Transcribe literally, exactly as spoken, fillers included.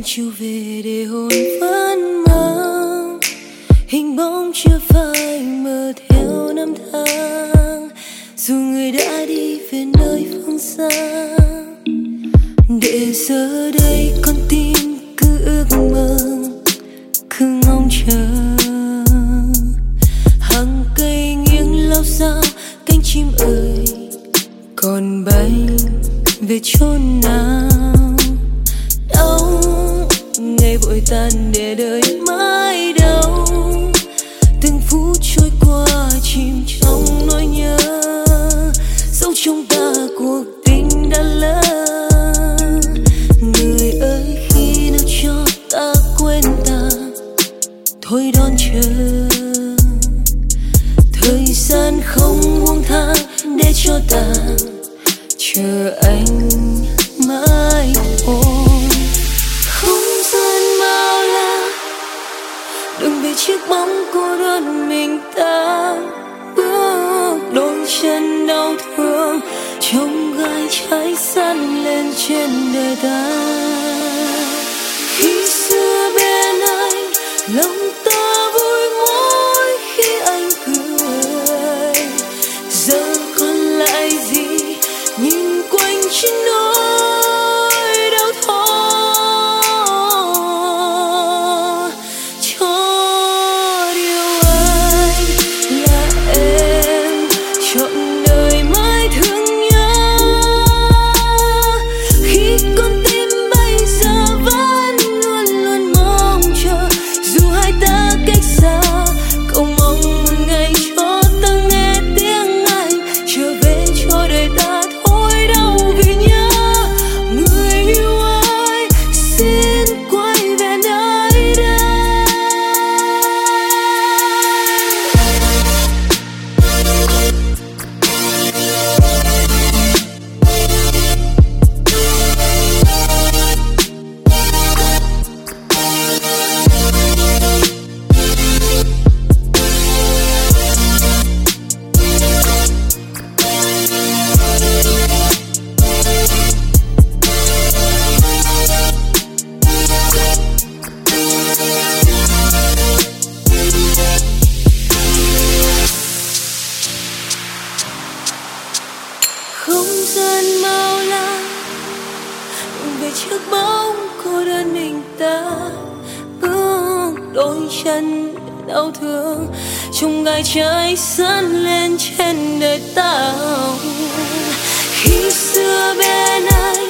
chiều về để hồn vẫn mang hình bóng chưa phai mờ theo năm tháng, dù người đã đi về nơi phương xa. Để giờ đây con tim cứ ước mơ, cứ ngóng chờ. Hàng cây nghiêng lao sao cánh chim ơi còn bay về chốn nào. Đau ngày vội tan để đời mãi đâu, từng phút trôi qua chìm trong nỗi nhớ, dẫu trong ta cuộc tình đã lỡ. Người ơi khi nào cho ta quên ta, thôi đón chờ. Thời gian không buông tha để cho ta chờ anh mãi thôi. Không gian bao la đừng vì chiếc bóng cô đơn mình ta, bước đôi chân đau thương trong gai trái săn lên trên đời ta. Khi xưa bên anh lòng ta vui mỗi khi anh cười, giờ còn lại gì nhìn quanh trên nỗi đau thấu. Cho điều anh là em trọn đời mãi thương nhớ, khi con tim bây giờ vẫn luôn luôn mong chờ. Dù hai ta cách xa, cầu mong một ngày cho ta nghe tiếng anh trở về cho đời ta thôi đau vì nhớ. Người yêu ơi xin quay về nơi đây. Không gian bao la về chiếc bóng cô đơn mình ta, bước đôi chân đau thương trong gai trái sắn lên trên đời ta. Khi xưa bên anh